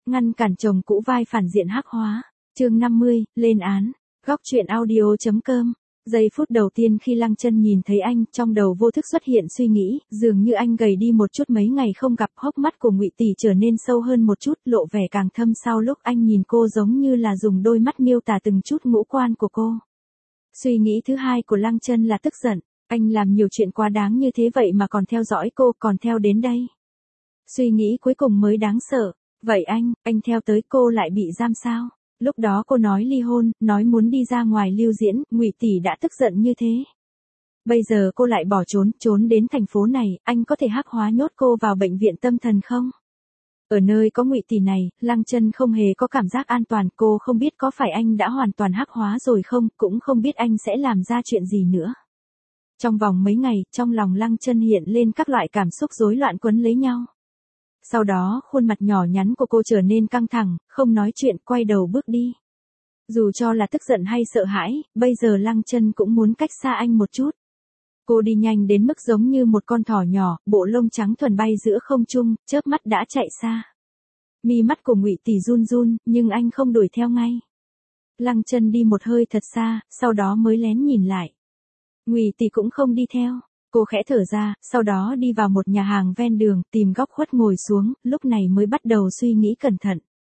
ngăn cản chồng cũ vai phản diện hắc hóa. Chương 50, lên án. Góc truyện audio.com. Giây phút đầu tiên khi Lăng Chân nhìn thấy anh, trong đầu vô thức xuất hiện suy nghĩ, dường như anh gầy đi một chút mấy ngày không gặp, hốc mắt của Ngụy Tỷ trở nên sâu hơn một chút, lộ vẻ càng thâm sau lúc anh nhìn cô, giống như là dùng đôi mắt miêu tả từng chút ngũ quan của cô. Suy nghĩ thứ hai của Lăng Chân là tức giận, anh làm nhiều chuyện quá đáng như thế vậy mà còn theo dõi cô, còn theo đến đây. Suy nghĩ cuối cùng mới đáng sợ, vậy anh theo tới cô lại bị giam sao? Lúc đó cô nói ly hôn, nói muốn đi ra ngoài lưu diễn, Ngụy Tỷ đã tức giận như thế. Bây giờ cô lại bỏ trốn đến thành phố này, anh có thể hắc hóa nhốt cô vào bệnh viện tâm thần không? Ở nơi có Ngụy Tỷ này, Lăng Chân không hề có cảm giác an toàn, cô không biết có phải anh đã hoàn toàn hắc hóa rồi không, cũng không biết anh sẽ làm ra chuyện gì nữa. Trong vòng mấy ngày, trong lòng Lăng Chân hiện lên các loại cảm xúc rối loạn quấn lấy nhau. Sau đó, khuôn mặt nhỏ nhắn của cô trở nên căng thẳng, không nói chuyện, quay đầu bước đi. Dù cho là tức giận hay sợ hãi, bây giờ Lăng Chân cũng muốn cách xa anh một chút. Cô đi nhanh đến mức giống như một con thỏ nhỏ, bộ lông trắng thuần bay giữa không trung, chớp mắt đã chạy xa. Mi mắt của Ngụy Tỷ run run, nhưng anh không đuổi theo ngay. Lăng Chân đi một hơi thật xa, sau đó mới lén nhìn lại. Ngụy Tỷ cũng không đi theo. Cô khẽ thở ra, sau đó đi vào một nhà hàng ven đường, tìm góc khuất ngồi xuống, lúc này mới bắt đầu suy nghĩ cẩn thận.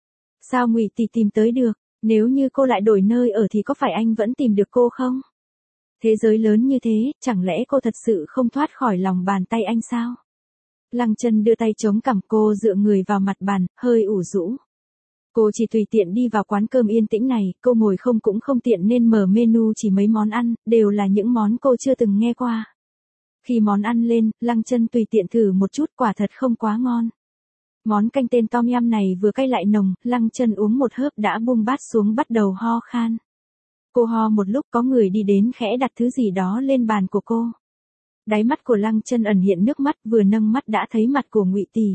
Sao Ngụy Tỷ tìm tới được? Nếu như cô lại đổi nơi ở thì có phải anh vẫn tìm được cô không? Thế giới lớn như thế, chẳng lẽ cô thật sự không thoát khỏi lòng bàn tay anh sao? Lăng Chân đưa tay chống cằm, cô dựa người vào mặt bàn, hơi ủ rũ. Cô chỉ tùy tiện đi vào quán cơm yên tĩnh này, cô ngồi không cũng không tiện nên mở menu chỉ mấy món ăn, đều là những món cô chưa từng nghe qua. Khi món ăn lên, Lăng Chân tùy tiện thử một chút, quả thật không quá ngon. Món canh tên Tom Yum này vừa cay lại nồng, Lăng Chân uống một hớp đã buông bát xuống bắt đầu ho khan. Cô ho một lúc có người đi đến khẽ đặt thứ gì đó lên bàn của cô. Đáy mắt của Lăng Chân ẩn hiện nước mắt, vừa nâng mắt đã thấy mặt của Ngụy Tỷ.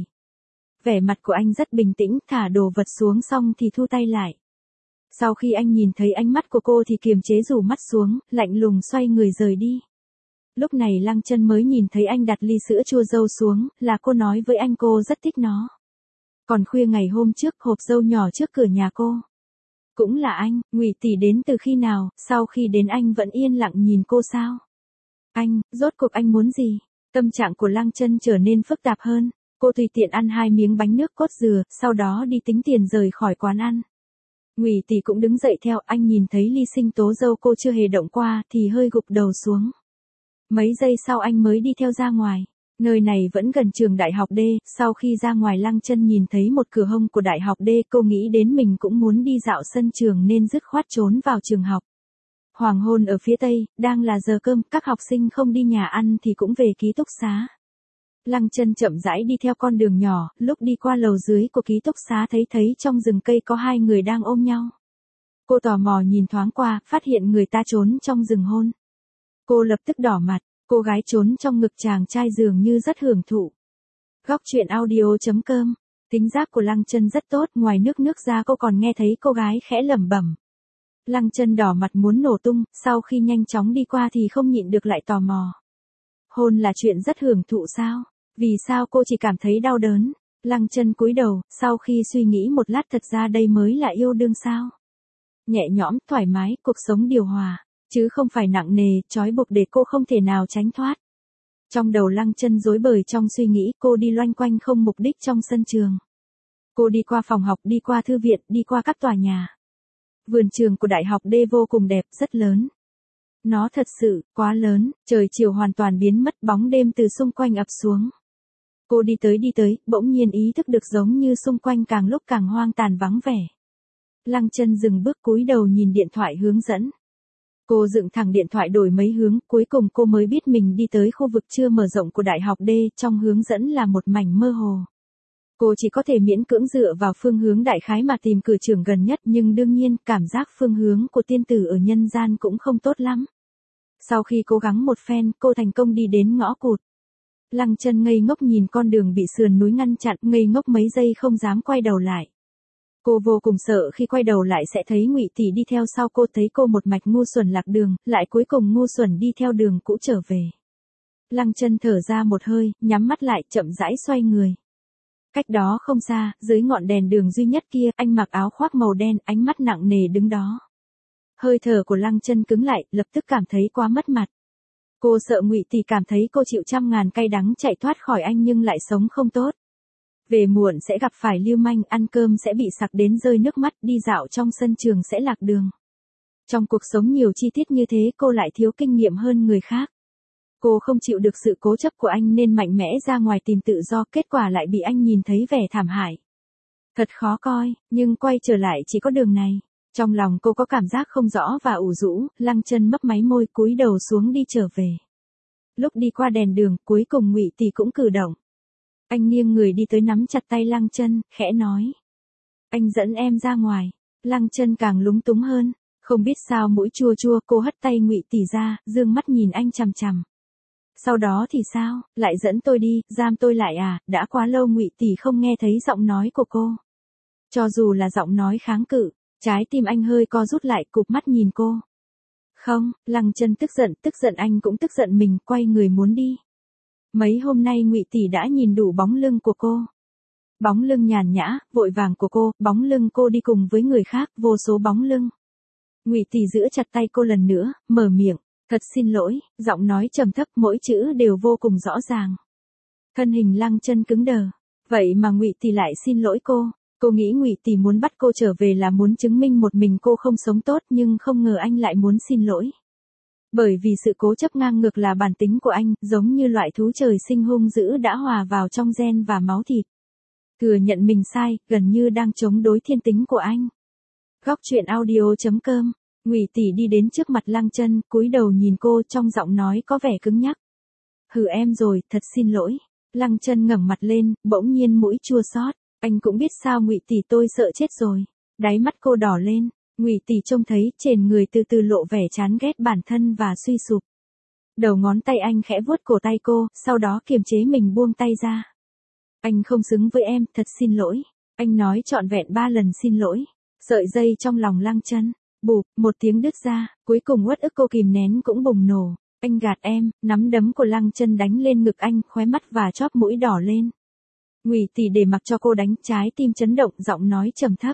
Vẻ mặt của anh rất bình tĩnh, thả đồ vật xuống xong thì thu tay lại. Sau khi anh nhìn thấy ánh mắt của cô thì kiềm chế rủ mắt xuống, lạnh lùng xoay người rời đi. Lúc này Lăng Chân mới nhìn thấy anh đặt ly sữa chua dâu xuống, là cô nói với anh cô rất thích nó. Còn khuya ngày hôm trước, hộp dâu nhỏ trước cửa nhà cô. Cũng là anh, Ngụy Tỷ đến từ khi nào, sau khi đến anh vẫn yên lặng nhìn cô sao? Anh, rốt cuộc anh muốn gì? Tâm trạng của Lăng Chân trở nên phức tạp hơn. Cô tùy tiện ăn 2 miếng bánh nước cốt dừa, sau đó đi tính tiền rời khỏi quán ăn. Ngụy Tỷ cũng đứng dậy theo, anh nhìn thấy ly sinh tố dâu cô chưa hề động qua thì hơi gục đầu xuống. Mấy giây sau anh mới đi theo ra ngoài. Nơi này vẫn gần trường đại học D, sau khi ra ngoài Lăng Chân nhìn thấy một cửa hông của đại học D, cô nghĩ đến mình cũng muốn đi dạo sân trường nên dứt khoát trốn vào trường học. Hoàng hôn ở phía tây, đang là giờ cơm, các học sinh không đi nhà ăn thì cũng về ký túc xá. Lăng Chân chậm rãi đi theo con đường nhỏ, lúc đi qua lầu dưới của ký túc xá thấy trong rừng cây có 2 người đang ôm nhau. Cô tò mò nhìn thoáng qua, phát hiện người ta trốn trong rừng hôn. Cô lập tức đỏ mặt, cô gái trốn trong ngực chàng trai dường như rất hưởng thụ. Góc truyện audio.com. Tính giác của Lăng Chân rất tốt, ngoài nước ra cô còn nghe thấy cô gái khẽ lẩm bẩm. Lăng Chân đỏ mặt muốn nổ tung, sau khi nhanh chóng đi qua thì không nhịn được lại tò mò. Hôn là chuyện rất hưởng thụ sao? Vì sao cô chỉ cảm thấy đau đớn? Lăng Chân cúi đầu, sau khi suy nghĩ một lát thật ra đây mới là yêu đương sao? Nhẹ nhõm, thoải mái, cuộc sống điều hòa. Chứ không phải nặng nề, trói buộc để cô không thể nào tránh thoát. Trong đầu Lăng Chân rối bời trong suy nghĩ, cô đi loanh quanh không mục đích trong sân trường. Cô đi qua phòng học, đi qua thư viện, đi qua các tòa nhà. Vườn trường của đại học D vô cùng đẹp, rất lớn. Nó thật sự, quá lớn, trời chiều hoàn toàn biến mất, bóng đêm từ xung quanh ập xuống. Cô đi tới, bỗng nhiên ý thức được giống như xung quanh càng lúc càng hoang tàn vắng vẻ. Lăng Chân dừng bước cúi đầu nhìn điện thoại hướng dẫn. Cô dựng thẳng điện thoại đổi mấy hướng, cuối cùng cô mới biết mình đi tới khu vực chưa mở rộng của đại học D, trong hướng dẫn là một mảnh mơ hồ. Cô chỉ có thể miễn cưỡng dựa vào phương hướng đại khái mà tìm cửa trường gần nhất, nhưng đương nhiên, cảm giác phương hướng của tiên tử ở nhân gian cũng không tốt lắm. Sau khi cố gắng một phen, cô thành công đi đến ngõ cụt. Lăng Chân ngây ngốc nhìn con đường bị sườn núi ngăn chặn, ngây ngốc mấy giây không dám quay đầu lại. Cô vô cùng sợ khi quay đầu lại sẽ thấy Ngụy Tỷ đi theo sau cô, thấy cô một mạch ngu xuẩn lạc đường, lại cuối cùng ngu xuẩn đi theo đường cũ trở về. Lăng Chân thở ra một hơi, nhắm mắt lại, chậm rãi xoay người. Cách đó không xa, dưới ngọn đèn đường duy nhất kia, anh mặc áo khoác màu đen, ánh mắt nặng nề đứng đó. Hơi thở của Lăng Chân cứng lại, lập tức cảm thấy quá mất mặt. Cô sợ Ngụy Tỷ cảm thấy cô chịu trăm ngàn cay đắng chạy thoát khỏi anh nhưng lại sống không tốt. Về muộn sẽ gặp phải lưu manh, ăn cơm sẽ bị sặc đến rơi nước mắt, đi dạo trong sân trường sẽ lạc đường. Trong cuộc sống nhiều chi tiết như thế cô lại thiếu kinh nghiệm hơn người khác. Cô không chịu được sự cố chấp của anh nên mạnh mẽ ra ngoài tìm tự do, kết quả lại bị anh nhìn thấy vẻ thảm hại. Thật khó coi, nhưng quay trở lại chỉ có đường này. Trong lòng cô có cảm giác không rõ và ủ rũ, Lăng Chân mấp máy môi cúi đầu xuống đi trở về. Lúc đi qua đèn đường, cuối cùng Ngụy Tỷ cũng cử động. Anh nghiêng người đi tới nắm chặt tay Lăng Chân, khẽ nói. Anh dẫn em ra ngoài. Lăng Chân càng lúng túng hơn, không biết sao mũi chua chua, cô hất tay Ngụy Tỷ ra, dương mắt nhìn anh chằm chằm. Sau đó thì sao, lại dẫn tôi đi, giam tôi lại à, đã quá lâu Ngụy Tỷ không nghe thấy giọng nói của cô. Cho dù là giọng nói kháng cự, trái tim anh hơi co rút lại, cụp mắt nhìn cô. Không, Lăng Chân tức giận anh cũng tức giận mình, quay người muốn đi. Mấy hôm nay Ngụy Tỷ đã nhìn đủ bóng lưng của cô. Bóng lưng nhàn nhã, vội vàng của cô, bóng lưng cô đi cùng với người khác, vô số bóng lưng. Ngụy Tỷ giữ chặt tay cô lần nữa, mở miệng, thật xin lỗi, giọng nói trầm thấp, mỗi chữ đều vô cùng rõ ràng. Thân hình Lăng Chân cứng đờ, vậy mà Ngụy Tỷ lại xin lỗi cô. Cô nghĩ Ngụy Tỷ muốn bắt cô trở về là muốn chứng minh một mình cô không sống tốt, nhưng không ngờ anh lại muốn xin lỗi. Bởi vì sự cố chấp ngang ngược là bản tính của anh, giống như loại thú trời sinh hung dữ đã hòa vào trong gen và máu thịt. Thừa nhận mình sai, gần như đang chống đối thiên tính của anh. Góc truyện audio.com, Ngụy Tỷ đi đến trước mặt Lăng Chân, cúi đầu nhìn cô, trong giọng nói có vẻ cứng nhắc. Hừ em rồi, thật xin lỗi. Lăng Chân ngẩng mặt lên, bỗng nhiên mũi chua xót. Anh cũng biết sao Ngụy Tỷ, tôi sợ chết rồi. Đáy mắt cô đỏ lên. Ngụy Tỷ trông thấy trên người từ từ lộ vẻ chán ghét bản thân và suy sụp. Đầu ngón tay anh khẽ vuốt cổ tay cô, sau đó kiềm chế mình buông tay ra. Anh không xứng với em, thật xin lỗi. Anh nói trọn vẹn 3 lần xin lỗi. Sợi dây trong lòng Lăng Chân, bụp, một tiếng đứt ra, cuối cùng uất ức cô kìm nén cũng bùng nổ. Anh gạt em, nắm đấm của Lăng Chân đánh lên ngực anh, khóe mắt và chóp mũi đỏ lên. Ngụy Tỷ để mặc cho cô đánh, trái tim chấn động, giọng nói trầm thấp.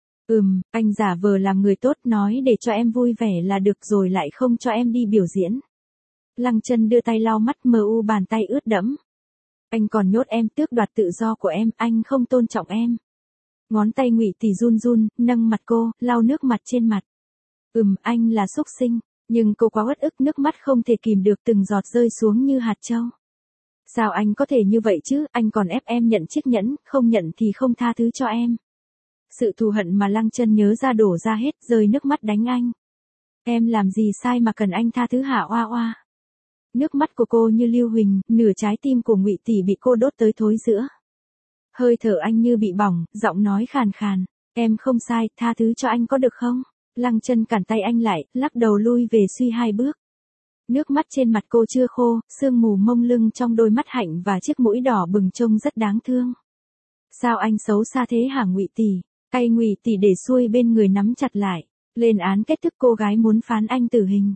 Anh giả vờ làm người tốt, nói để cho em vui vẻ là được rồi lại không cho em đi biểu diễn. Lăng Chân đưa tay lau mắt, mờ u bàn tay ướt đẫm. Anh còn nhốt em, tước đoạt tự do của em, anh không tôn trọng em. Ngón tay Ngụy Tỷ run run, nâng mặt cô, lau nước mặt trên mặt. Anh là xúc sinh, nhưng cô quá uất ức, nước mắt không thể kìm được, từng giọt rơi xuống như hạt châu. Sao anh có thể như vậy chứ, anh còn ép em nhận chiếc nhẫn, không nhận thì không tha thứ cho em. Sự thù hận mà Lăng Chân nhớ ra đổ ra hết, rơi nước mắt đánh anh. Em làm gì sai mà cần anh tha thứ hả oa oa. Nước mắt của cô như lưu huỳnh, nửa trái tim của Ngụy Tỷ bị cô đốt tới thối giữa. Hơi thở anh như bị bỏng, giọng nói khàn khàn. Em không sai, tha thứ cho anh có được không? Lăng Chân cản tay anh lại, lắc đầu lui về suy 2 bước. Nước mắt trên mặt cô chưa khô, sương mù mông lưng trong đôi mắt hạnh và chiếc mũi đỏ bừng trông rất đáng thương. Sao anh xấu xa thế hả Ngụy Tỷ? Tay Ngụy Tỷ để xuôi bên người nắm chặt lại. Lên án kết thúc, cô gái muốn phán anh tử hình.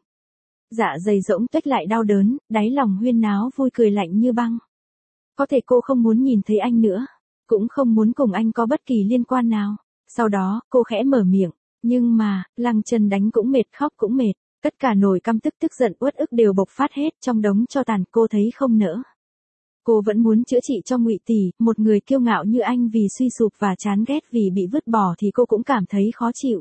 Dạ dày rỗng tuếch lại đau đớn, đáy lòng huyên náo vui cười lạnh như băng. Có thể cô không muốn nhìn thấy anh nữa, cũng không muốn cùng anh có bất kỳ liên quan nào. Sau đó, cô khẽ mở miệng. Nhưng mà, Lăng Chân đánh cũng mệt, khóc cũng mệt. Tất cả nỗi căm tức, tức giận, uất ức đều bộc phát hết trong đống tro tàn, cô thấy không nỡ. Cô vẫn muốn chữa trị cho Ngụy Tỷ, một người kiêu ngạo như anh vì suy sụp và chán ghét vì bị vứt bỏ thì cô cũng cảm thấy khó chịu.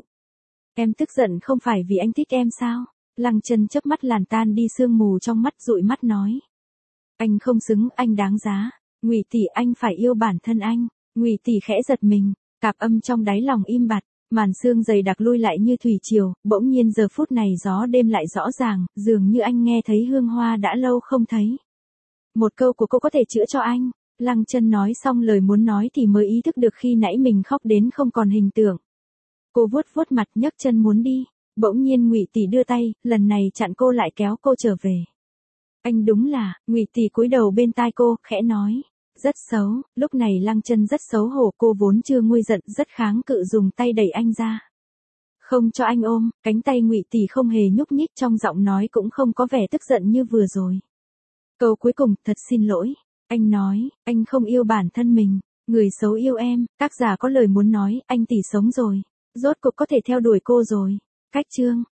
Em tức giận không phải vì anh thích em sao? Lăng Chân chớp mắt làn tan đi sương mù trong mắt, dụi mắt nói. Anh không xứng, anh đáng giá. Ngụy Tỷ, anh phải yêu bản thân anh. Ngụy Tỷ khẽ giật mình, cạp âm trong đáy lòng im bặt. Màn sương dày đặc lui lại như thủy triều, bỗng nhiên giờ phút này gió đêm lại rõ ràng, dường như anh nghe thấy hương hoa đã lâu không thấy. Một câu của cô có thể chữa cho anh. Lăng Chân nói xong lời muốn nói thì mới ý thức được khi nãy mình khóc đến không còn hình tượng. Cô vuốt vuốt mặt, nhấc chân muốn đi. Bỗng nhiên Ngụy Tỷ đưa tay, lần này chặn cô lại, kéo cô trở về. Anh đúng là, Ngụy Tỷ cúi đầu bên tai cô, khẽ nói. Rất xấu. Lúc này Lăng Chân rất xấu hổ, cô vốn chưa nguôi giận, rất kháng cự dùng tay đẩy anh ra. Không cho anh ôm, cánh tay Ngụy Tỷ không hề nhúc nhích, trong giọng nói cũng không có vẻ tức giận như vừa rồi. Câu cuối cùng, thật xin lỗi. Anh nói, anh không yêu bản thân mình. Người xấu yêu em, tác giả có lời muốn nói, anh tỷ sống rồi. Rốt cuộc có thể theo đuổi cô rồi. Cách chương.